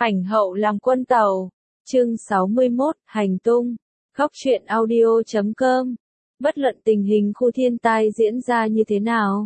Ảnh hậu làm quân tàu. Chương 61, Hành tung. Góc truyện audio.com. Bất luận tình hình khu thiên tai diễn ra như thế nào.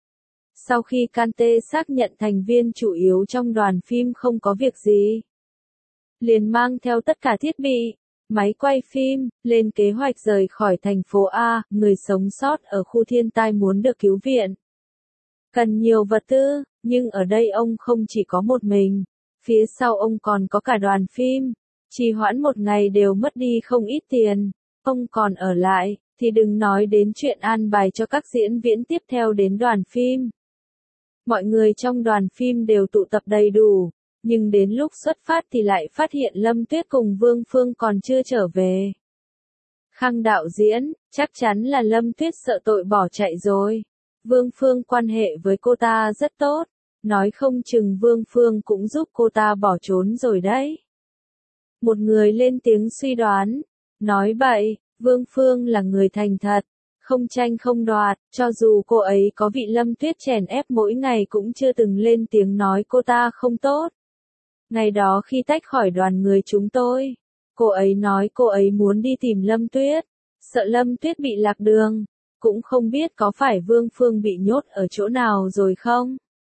Sau khi Kante xác nhận thành viên chủ yếu trong đoàn phim không có việc gì, liền mang theo tất cả thiết bị, máy quay phim, lên kế hoạch rời khỏi thành phố A. Người sống sót ở khu thiên tai muốn được cứu viện, cần nhiều vật tư, nhưng ở đây ông không chỉ có một mình, phía sau ông còn có cả đoàn phim. Trì hoãn một ngày đều mất đi không ít tiền. Ông còn ở lại, thì đừng nói đến chuyện an bài cho các diễn viên tiếp theo đến đoàn phim. Mọi người trong đoàn phim đều tụ tập đầy đủ, nhưng đến lúc xuất phát thì lại phát hiện Lâm Tuyết cùng Vương Phương còn chưa trở về. Khang đạo diễn, chắc chắn là Lâm Tuyết sợ tội bỏ chạy rồi. Vương Phương quan hệ với cô ta rất tốt, nói không chừng Vương Phương cũng giúp cô ta bỏ trốn rồi đấy. Một người lên tiếng suy đoán, nói bậy, Vương Phương là người thành thật, không tranh không đoạt, cho dù cô ấy có bị Lâm Tuyết chèn ép mỗi ngày cũng chưa từng lên tiếng nói cô ta không tốt. Ngày đó khi tách khỏi đoàn người chúng tôi, cô ấy nói cô ấy muốn đi tìm Lâm Tuyết, sợ Lâm Tuyết bị lạc đường, cũng không biết có phải Vương Phương bị nhốt ở chỗ nào rồi không.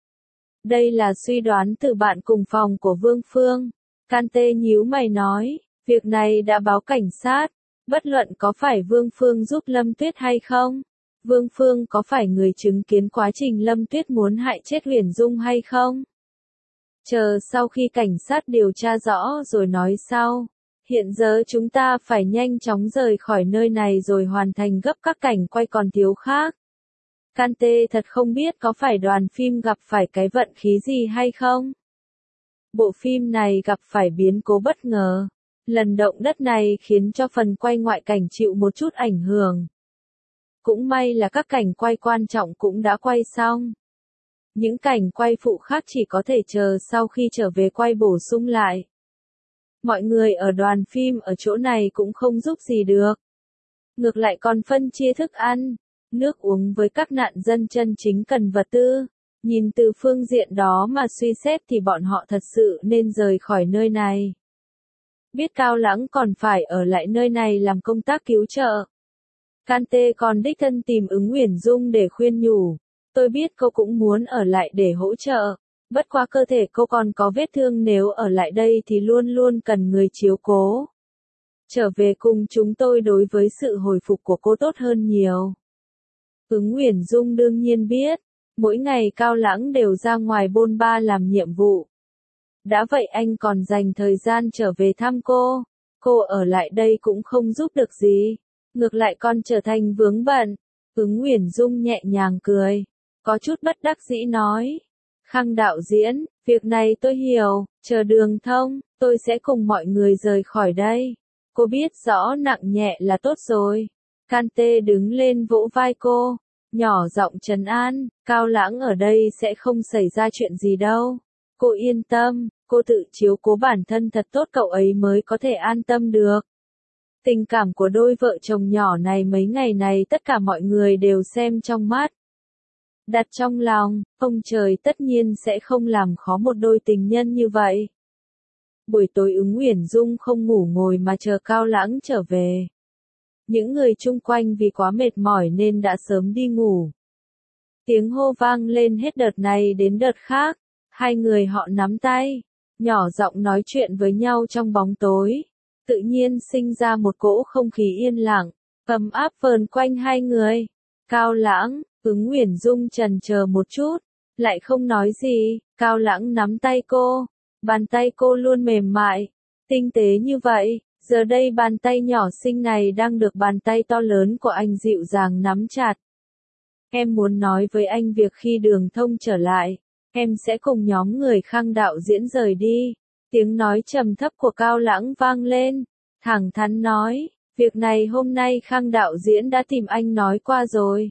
Đây là suy đoán từ bạn cùng phòng của Vương Phương. Kante nhíu mày nói, việc này đã báo cảnh sát, bất luận có phải Vương Phương giúp Lâm Tuyết hay không, Vương Phương có phải người chứng kiến quá trình Lâm Tuyết muốn hại chết Huyền Dung hay không. Chờ sau khi cảnh sát điều tra rõ rồi nói sau. Hiện giờ chúng ta phải nhanh chóng rời khỏi nơi này rồi hoàn thành gấp các cảnh quay còn thiếu khác. Kante thật không biết có phải đoàn phim gặp phải cái vận khí gì hay không. Bộ phim này gặp phải biến cố bất ngờ. Lần động đất này khiến cho phần quay ngoại cảnh chịu một chút ảnh hưởng. Cũng may là các cảnh quay quan trọng cũng đã quay xong. Những cảnh quay phụ khác chỉ có thể chờ sau khi trở về quay bổ sung lại. Mọi người ở đoàn phim ở chỗ này cũng không giúp gì được. Ngược lại còn phân chia thức ăn, nước uống với các nạn dân chân chính cần vật tư. Nhìn từ phương diện đó mà suy xét thì bọn họ thật sự nên rời khỏi nơi này. Biết Cao Lãng còn phải ở lại nơi này làm công tác cứu trợ. Kante còn đích thân tìm Ứng Uyển Dung để khuyên nhủ. Tôi biết cô cũng muốn ở lại để hỗ trợ. Bất quá cơ thể cô còn có vết thương, nếu ở lại đây thì luôn luôn cần người chiếu cố. Trở về cùng chúng tôi đối với sự hồi phục của cô tốt hơn nhiều. Ứng Uyển Dung đương nhiên biết. Mỗi ngày Cao Lãng đều ra ngoài bôn ba làm nhiệm vụ. Đã vậy anh còn dành thời gian trở về thăm cô. Cô ở lại đây cũng không giúp được gì. Ngược lại còn trở thành vướng bận. Ứng Uyển Dung nhẹ nhàng cười. Có chút bất đắc dĩ nói. Khang đạo diễn, việc này tôi hiểu. Chờ đường thông, tôi sẽ cùng mọi người rời khỏi đây. Cô biết rõ nặng nhẹ là tốt rồi. Kante đứng lên vỗ vai cô. Nhỏ giọng trấn an, Cao Lãng ở đây sẽ không xảy ra chuyện gì đâu. Cô yên tâm, cô tự chiếu cố bản thân thật tốt, cậu ấy mới có thể an tâm được. Tình cảm của đôi vợ chồng nhỏ này mấy ngày này tất cả mọi người đều xem trong mắt. Đặt trong lòng, ông trời tất nhiên sẽ không làm khó một đôi tình nhân như vậy. Buổi tối Ứng Uyển Dung không ngủ ngồi mà chờ Cao Lãng trở về. Những người chung quanh vì quá mệt mỏi nên đã sớm đi ngủ. Tiếng hô vang lên hết đợt này đến đợt khác. Hai người họ nắm tay, nhỏ giọng nói chuyện với nhau trong bóng tối. Tự nhiên sinh ra một cỗ không khí yên lặng, ấm áp vờn quanh hai người. Cao Lãng, Ứng Uyển Dung chần chờ một chút, lại không nói gì. Cao Lãng nắm tay cô, bàn tay cô luôn mềm mại, tinh tế như vậy. Giờ đây bàn tay nhỏ xinh này đang được bàn tay to lớn của anh dịu dàng nắm chặt. Em muốn nói với anh việc khi đường thông trở lại, em sẽ cùng nhóm người Khang đạo diễn rời đi. Tiếng nói trầm thấp của Cao Lãng vang lên, thẳng thắn nói, việc này hôm nay Khang đạo diễn đã tìm anh nói qua rồi.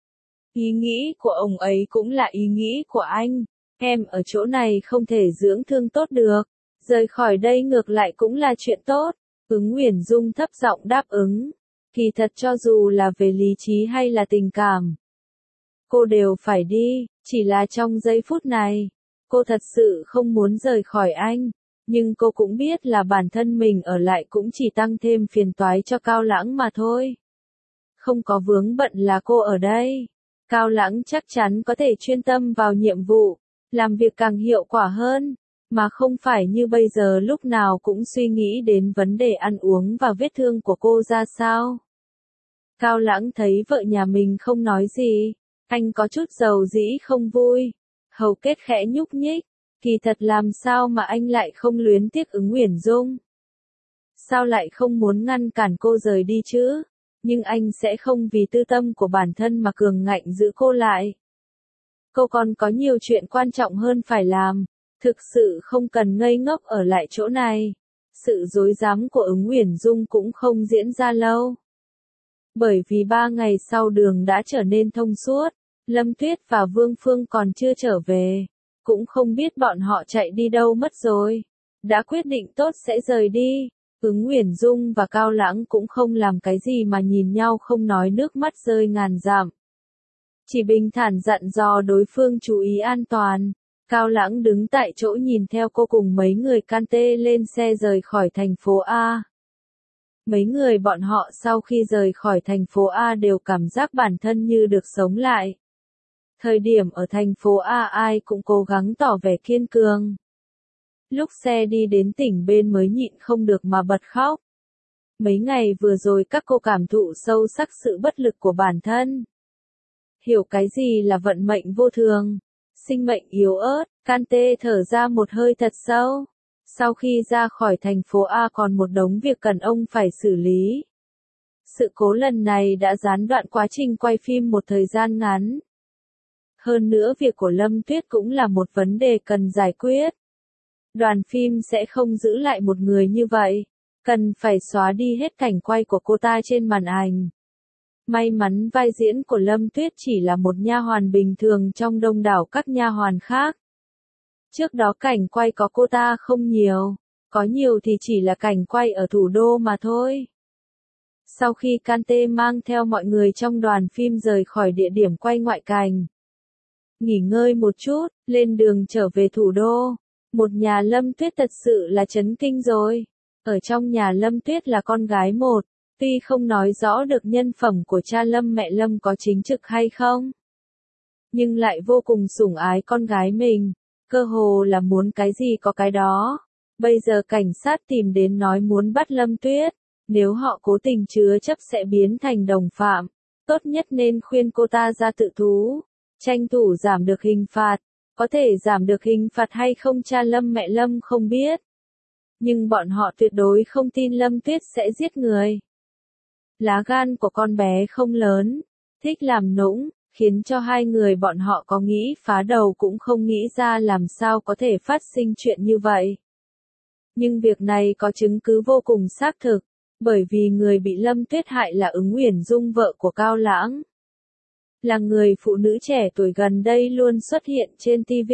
Ý nghĩ của ông ấy cũng là ý nghĩ của anh, em ở chỗ này không thể dưỡng thương tốt được, rời khỏi đây ngược lại cũng là chuyện tốt. Ứng Uyển Dung thấp giọng đáp ứng. Kỳ thật cho dù là về lý trí hay là tình cảm, cô đều phải đi, chỉ là trong giây phút này, cô thật sự không muốn rời khỏi anh. Nhưng cô cũng biết là bản thân mình ở lại cũng chỉ tăng thêm phiền toái cho Cao Lãng mà thôi. Không có vướng bận là cô ở đây. Cao Lãng chắc chắn có thể chuyên tâm vào nhiệm vụ, làm việc càng hiệu quả hơn, mà không phải như bây giờ lúc nào cũng suy nghĩ đến vấn đề ăn uống và vết thương của cô ra sao. Cao Lãng thấy vợ nhà mình không nói gì, anh có chút dầu dĩ không vui. Hầu kết khẽ nhúc nhích, kỳ thật làm sao mà anh lại không luyến tiếc Ứng Uyển Dung. Sao lại không muốn ngăn cản cô rời đi chứ? Nhưng anh sẽ không vì tư tâm của bản thân mà cường ngạnh giữ cô lại. Cô còn có nhiều chuyện quan trọng hơn phải làm, thực sự không cần ngây ngốc ở lại chỗ này. Sự dối dám của Ứng Uyển Dung cũng không diễn ra lâu. Bởi vì 3 ngày sau đường đã trở nên thông suốt, Lâm Tuyết và Vương Phương còn chưa trở về, cũng không biết bọn họ chạy đi đâu mất rồi. Đã quyết định tốt sẽ rời đi, Ứng Uyển Dung và Cao Lãng cũng không làm cái gì mà nhìn nhau không nói nước mắt rơi ngàn dặm. Chỉ bình thản dặn dò đối phương chú ý an toàn. Cao Lãng đứng tại chỗ nhìn theo cô cùng mấy người can tê lên xe rời khỏi thành phố A. Mấy người bọn họ sau khi rời khỏi thành phố A đều cảm giác bản thân như được sống lại. Thời điểm ở thành phố A ai cũng cố gắng tỏ vẻ kiên cường. Lúc xe đi đến tỉnh bên mới nhịn không được mà bật khóc. Mấy ngày vừa rồi các cô cảm thụ sâu sắc sự bất lực của bản thân. Hiểu cái gì là vận mệnh vô thường, sinh mệnh yếu ớt, can tê thở ra một hơi thật sâu. Sau khi ra khỏi thành phố A còn một đống việc cần ông phải xử lý. Sự cố lần này đã gián đoạn quá trình quay phim một thời gian ngắn. Hơn nữa việc của Lâm Tuyết cũng là một vấn đề cần giải quyết. Đoàn phim sẽ không giữ lại một người như vậy, cần phải xóa đi hết cảnh quay của cô ta trên màn ảnh. May mắn vai diễn của Lâm Tuyết chỉ là một nha hoàn bình thường trong đông đảo các nha hoàn khác. Trước đó cảnh quay có cô ta không nhiều, có nhiều thì chỉ là cảnh quay ở thủ đô mà thôi. Sau khi Kante mang theo mọi người trong đoàn phim rời khỏi địa điểm quay ngoại cảnh, nghỉ ngơi một chút, lên đường trở về thủ đô, một nhà Lâm Tuyết thật sự là chấn kinh rồi. Ở trong nhà Lâm Tuyết là con gái một, tuy không nói rõ được nhân phẩm của cha Lâm mẹ Lâm có chính trực hay không, nhưng lại vô cùng sủng ái con gái mình, cơ hồ là muốn cái gì có cái đó. Bây giờ cảnh sát tìm đến nói muốn bắt Lâm Tuyết, nếu họ cố tình chứa chấp sẽ biến thành đồng phạm, tốt nhất nên khuyên cô ta ra tự thú, tranh thủ giảm được hình phạt. Có thể giảm được hình phạt hay không cha Lâm mẹ Lâm không biết, nhưng bọn họ tuyệt đối không tin Lâm Tuyết sẽ giết người. Lá gan của con bé không lớn, thích làm nũng, khiến cho hai người bọn họ có nghĩ phá đầu cũng không nghĩ ra làm sao có thể phát sinh chuyện như vậy. Nhưng việc này có chứng cứ vô cùng xác thực, bởi vì người bị Lâm Tuyết hại là Ứng Uyển Dung vợ của Cao Lãng. Là người phụ nữ trẻ tuổi gần đây luôn xuất hiện trên TV.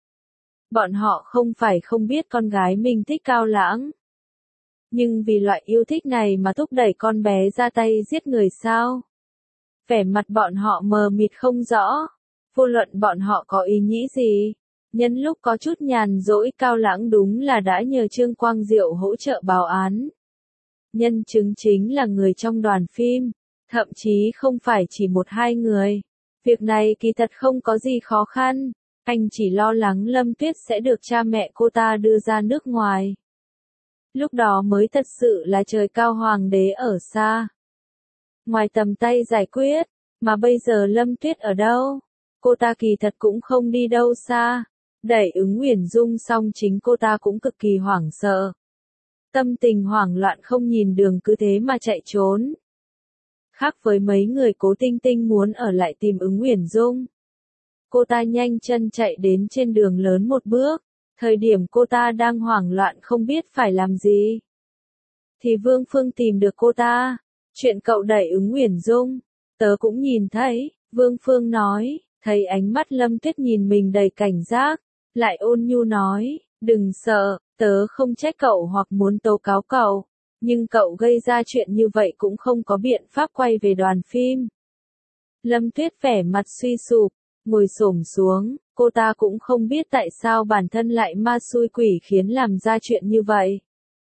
Bọn họ không phải không biết con gái mình thích Cao Lãng. Nhưng vì loại yêu thích này mà thúc đẩy con bé ra tay giết người sao? Vẻ mặt bọn họ mờ mịt không rõ. Vô luận bọn họ có ý nghĩ gì. Nhân lúc có chút nhàn rỗi Cao Lãng đúng là đã nhờ Trương Quang Diệu hỗ trợ báo án. Nhân chứng chính là người trong đoàn phim. Thậm chí không phải chỉ một hai người. Việc này kỳ thật không có gì khó khăn. Anh chỉ lo lắng Lâm Tuyết sẽ được cha mẹ cô ta đưa ra nước ngoài. Lúc đó mới thật sự là trời cao hoàng đế ở xa. Ngoài tầm tay giải quyết, mà bây giờ Lâm Tuyết ở đâu? Cô ta kỳ thật cũng không đi đâu xa. Đẩy Ứng Uyển Dung xong chính cô ta cũng cực kỳ hoảng sợ. Tâm tình hoảng loạn không nhìn đường cứ thế mà chạy trốn. Khác với mấy người Cố Tinh Tinh muốn ở lại tìm Ứng Uyển Dung. Cô ta nhanh chân chạy đến trên đường lớn một bước, thời điểm cô ta đang hoảng loạn không biết phải làm gì. Thì Vương Phương tìm được cô ta, chuyện cậu đẩy Ứng Uyển Dung, tớ cũng nhìn thấy, Vương Phương nói, thấy ánh mắt Lâm Tuyết nhìn mình đầy cảnh giác, lại ôn nhu nói, đừng sợ, tớ không trách cậu hoặc muốn tố cáo cậu. Nhưng cậu gây ra chuyện như vậy cũng không có biện pháp quay về đoàn phim. Lâm Tuyết vẻ mặt suy sụp, Ngồi xổm xuống, cô ta cũng không biết tại sao bản thân lại ma xui quỷ khiến làm ra chuyện như vậy.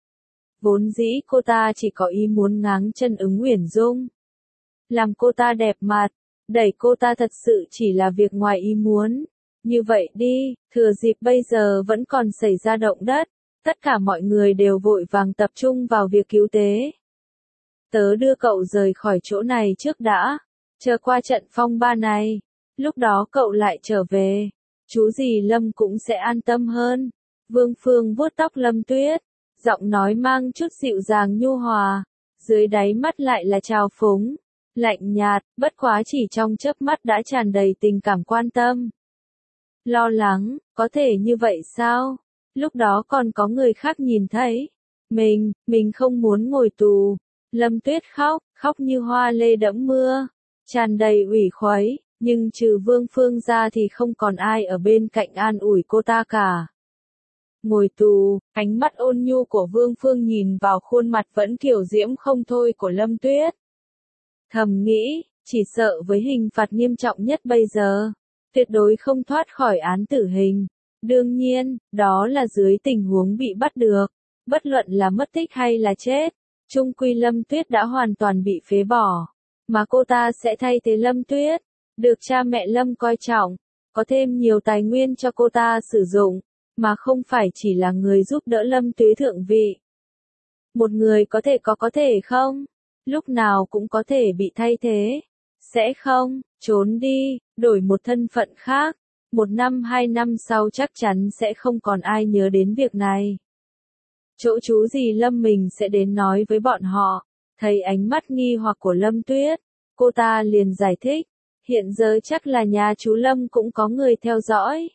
Vốn dĩ cô ta chỉ có ý muốn ngáng chân ứng Uyển Dung. Làm cô ta đẹp mặt, đẩy cô ta thật sự chỉ là việc ngoài ý muốn. Như vậy đi, thừa dịp bây giờ vẫn còn xảy ra động đất, tất cả mọi người đều vội vàng tập trung vào việc cứu tế. Tớ đưa cậu rời khỏi chỗ này trước đã, chờ qua trận phong ba này, lúc đó cậu lại trở về, chú dì Lâm cũng sẽ an tâm hơn. Vương Phương vuốt tóc Lâm Tuyết, giọng nói mang chút dịu dàng nhu hòa, dưới đáy mắt lại là trào phúng, lạnh nhạt, bất quá chỉ trong chớp mắt đã tràn đầy tình cảm quan tâm. Lo lắng, có thể như vậy sao? Lúc đó còn có người khác nhìn thấy. Mình không muốn ngồi tù. Lâm Tuyết khóc, khóc như hoa lê đẫm mưa, tràn đầy ủy khuấy, nhưng trừ Vương Phương ra thì không còn ai ở bên cạnh an ủi cô ta cả. Ngồi tù, ánh mắt ôn nhu của Vương Phương nhìn vào khuôn mặt vẫn kiều diễm không thôi của Lâm Tuyết. Thầm nghĩ, chỉ sợ với hình phạt nghiêm trọng nhất bây giờ, tuyệt đối không thoát khỏi án tử hình. Đương nhiên, đó là dưới tình huống bị bắt được, bất luận là mất tích hay là chết. Chung quy Lâm Tuyết đã hoàn toàn bị phế bỏ, mà cô ta sẽ thay thế Lâm Tuyết, được cha mẹ Lâm coi trọng, có thêm nhiều tài nguyên cho cô ta sử dụng, mà không phải chỉ là người giúp đỡ Lâm Tuyết thượng vị. Một người có thể không? Lúc nào cũng có thể bị thay thế. Sẽ không, trốn đi, đổi một thân phận khác. 1 năm 2 năm sau chắc chắn sẽ không còn ai nhớ đến việc này. Chỗ chú dì Lâm mình sẽ đến nói với bọn họ. Thấy ánh mắt nghi hoặc của Lâm Tuyết, cô ta liền giải thích. Hiện giờ chắc là nhà chú Lâm cũng có người theo dõi.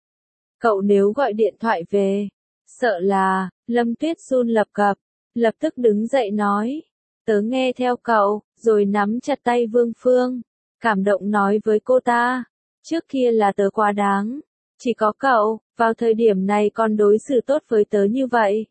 Cậu nếu gọi điện thoại về, sợ là, Lâm Tuyết run lập cập, lập tức đứng dậy nói. Tớ nghe theo cậu, rồi nắm chặt tay Vương Phương, cảm động nói với cô ta. Trước kia là tớ quá đáng, chỉ có cậu, vào thời điểm này còn đối xử tốt với tớ như vậy.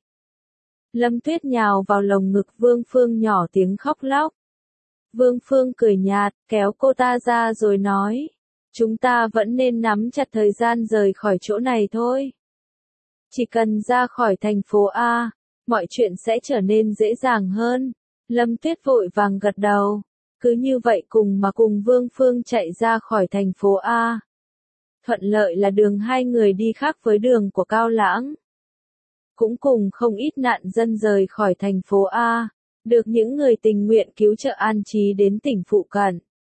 Lâm Tuyết nhào vào lồng ngực Vương Phương nhỏ tiếng khóc lóc. Vương Phương cười nhạt, kéo cô ta ra rồi nói. Chúng ta vẫn nên nắm chặt thời gian rời khỏi chỗ này thôi. Chỉ cần ra khỏi thành phố A, mọi chuyện sẽ trở nên dễ dàng hơn. Lâm Tuyết vội vàng gật đầu. Cứ như vậy cùng Vương Phương chạy ra khỏi thành phố A. Thuận lợi là đường hai người đi khác với đường của Cao Lãng. Cũng cùng không ít nạn dân rời khỏi thành phố A, được những người tình nguyện cứu trợ an trí đến tỉnh phụ cận.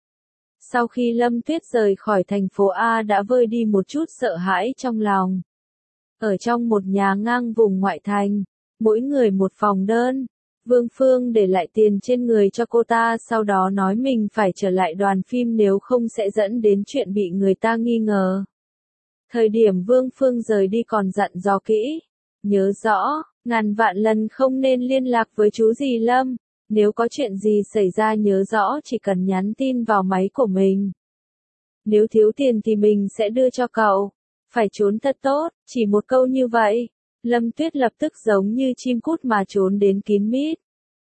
Sau khi Lâm Tuyết rời khỏi thành phố A đã vơi đi một chút sợ hãi trong lòng. Ở trong một nhà ngang vùng ngoại thành, mỗi người một phòng đơn. Vương Phương để lại tiền trên người cho cô ta, sau đó nói mình phải trở lại đoàn phim nếu không sẽ dẫn đến chuyện bị người ta nghi ngờ. Thời điểm Vương Phương rời đi còn dặn dò kỹ. Nhớ rõ, ngàn vạn lần không nên liên lạc với chú dì Lâm. Nếu có chuyện gì xảy ra nhớ rõ chỉ cần nhắn tin vào máy của mình. Nếu thiếu tiền thì mình sẽ đưa cho cậu. Phải trốn thật tốt, chỉ một câu như vậy. Lâm Tuyết lập tức giống như chim cút mà trốn đến kín mít.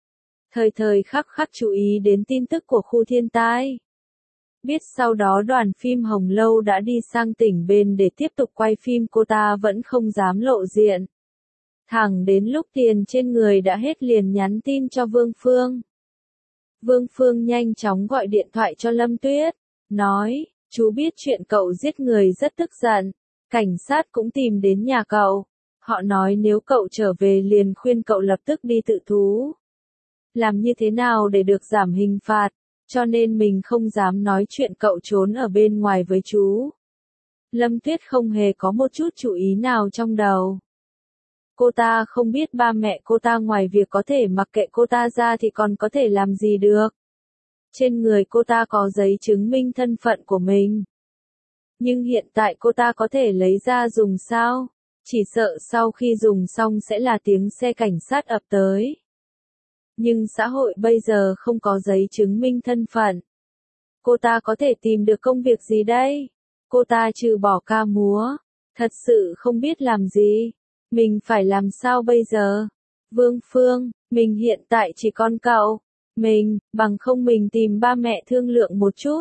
Thời khắc khắc chú ý đến tin tức của khu thiên tai. Biết sau đó đoàn phim Hồng Lâu đã đi sang tỉnh bên để tiếp tục quay phim, cô ta vẫn không dám lộ diện. Thẳng đến lúc tiền trên người đã hết liền nhắn tin cho Vương Phương. Vương Phương nhanh chóng gọi điện thoại cho Lâm Tuyết, nói, chú biết chuyện cậu giết người rất tức giận, cảnh sát cũng tìm đến nhà cậu. Họ nói nếu cậu trở về liền khuyên cậu lập tức đi tự thú. Làm như thế nào để được giảm hình phạt, cho nên mình không dám nói chuyện cậu trốn ở bên ngoài với chú. Lâm Tuyết không hề có một chút chú ý nào trong đầu. Cô ta không biết ba mẹ cô ta ngoài việc có thể mặc kệ cô ta ra thì còn có thể làm gì được. Trên người cô ta có giấy chứng minh thân phận của mình. Nhưng hiện tại cô ta có thể lấy ra dùng sao? Chỉ sợ sau khi dùng xong sẽ là tiếng xe cảnh sát ập tới. Nhưng xã hội bây giờ không có giấy chứng minh thân phận. Cô ta có thể tìm được công việc gì đây? Cô ta trừ bỏ ca múa, thật sự không biết làm gì. Mình phải làm sao bây giờ? Vương Phương, mình hiện tại chỉ con cậu. Bằng không mình tìm ba mẹ thương lượng một chút.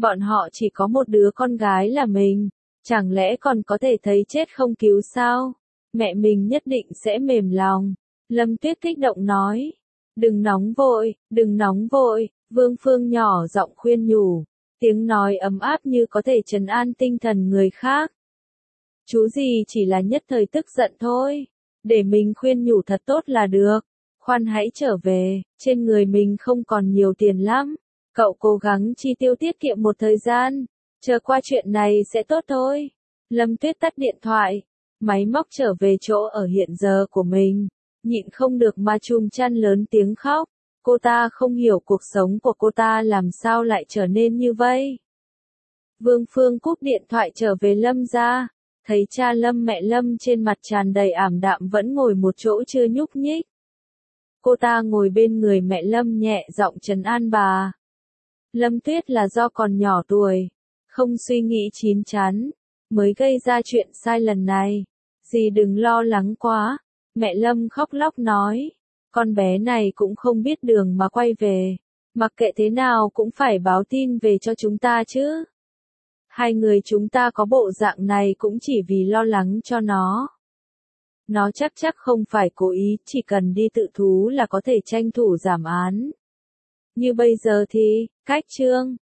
Bọn họ chỉ có một đứa con gái là mình, chẳng lẽ còn có thể thấy chết không cứu sao? Mẹ mình nhất định sẽ mềm lòng. Lâm Tuyết kích động nói. Đừng nóng vội, Vương Phương nhỏ giọng khuyên nhủ. Tiếng nói ấm áp như có thể trấn an tinh thần người khác. Chú gì chỉ là nhất thời tức giận thôi. Để mình khuyên nhủ thật tốt là được. Khoan hãy trở về, trên người mình không còn nhiều tiền lắm. Cậu cố gắng chi tiêu tiết kiệm một thời gian. Chờ qua chuyện này sẽ tốt thôi. Lâm Tuyết tắt điện thoại. Máy móc trở về chỗ ở hiện giờ của mình. Nhịn không được mà chùm chăn lớn tiếng khóc. Cô ta không hiểu cuộc sống của cô ta làm sao lại trở nên như vậy. Vương Phương cúp điện thoại trở về Lâm gia. Thấy cha Lâm mẹ Lâm trên mặt tràn đầy ảm đạm vẫn ngồi một chỗ chưa nhúc nhích. Cô ta ngồi bên người mẹ Lâm nhẹ giọng trấn an bà. Lâm Tuyết là do còn nhỏ tuổi, không suy nghĩ chín chắn, mới gây ra chuyện sai lần này. Dì đừng lo lắng quá. Mẹ Lâm khóc lóc nói. Con bé này cũng không biết đường mà quay về. Mặc kệ thế nào cũng phải báo tin về cho chúng ta chứ. Hai người chúng ta có bộ dạng này cũng chỉ vì lo lắng cho nó. Nó chắc không phải cố ý, chỉ cần đi tự thú là có thể tranh thủ giảm án. Như bây giờ thì, cách trương.